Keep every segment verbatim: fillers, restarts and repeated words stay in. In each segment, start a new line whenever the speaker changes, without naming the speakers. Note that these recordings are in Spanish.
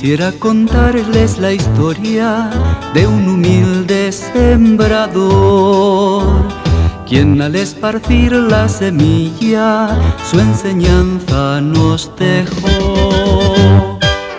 Quisiera contarles la historia de un humilde sembrador, quien al esparcir la semilla su enseñanza nos dejó.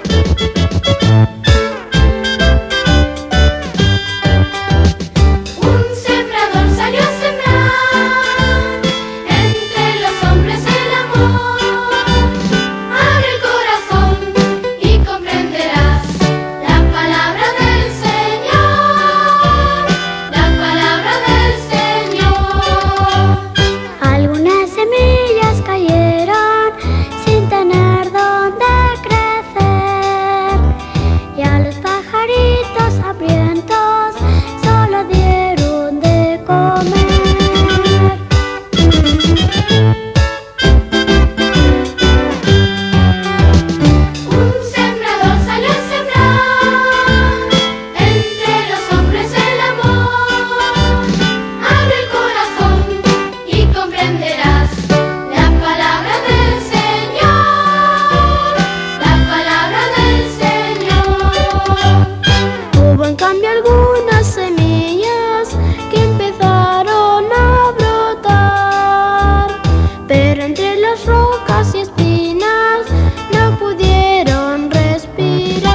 Algunas semillas que empezaron a brotar, pero entre las rocas y espinas no pudieron respirar.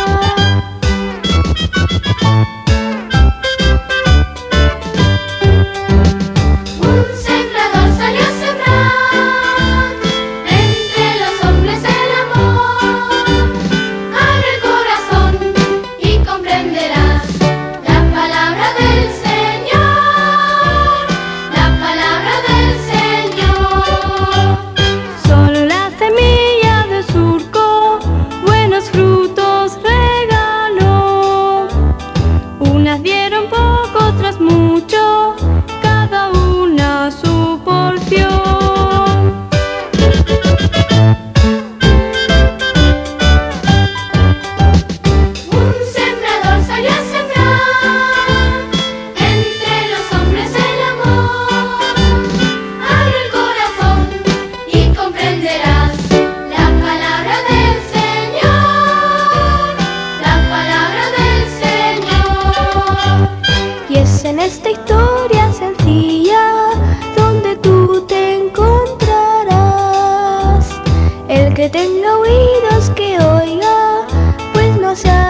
Un sembrador salió a sembrar entre los hombres el amor. Abre el corazón y comprenderás la palabra del Señor, la palabra del Señor. Solo la semilla de surco buenos frutos regaló. Unas dieron poco, otras mucho, cada una su porción. Un sembrador salió a sembrar entre los hombres el amor. Abre el corazón y comprenderás la palabra del Señor, la palabra del Señor. Y es en esta historia sencilla donde tú te encontrarás. El que tenga oídos que oiga, pues no se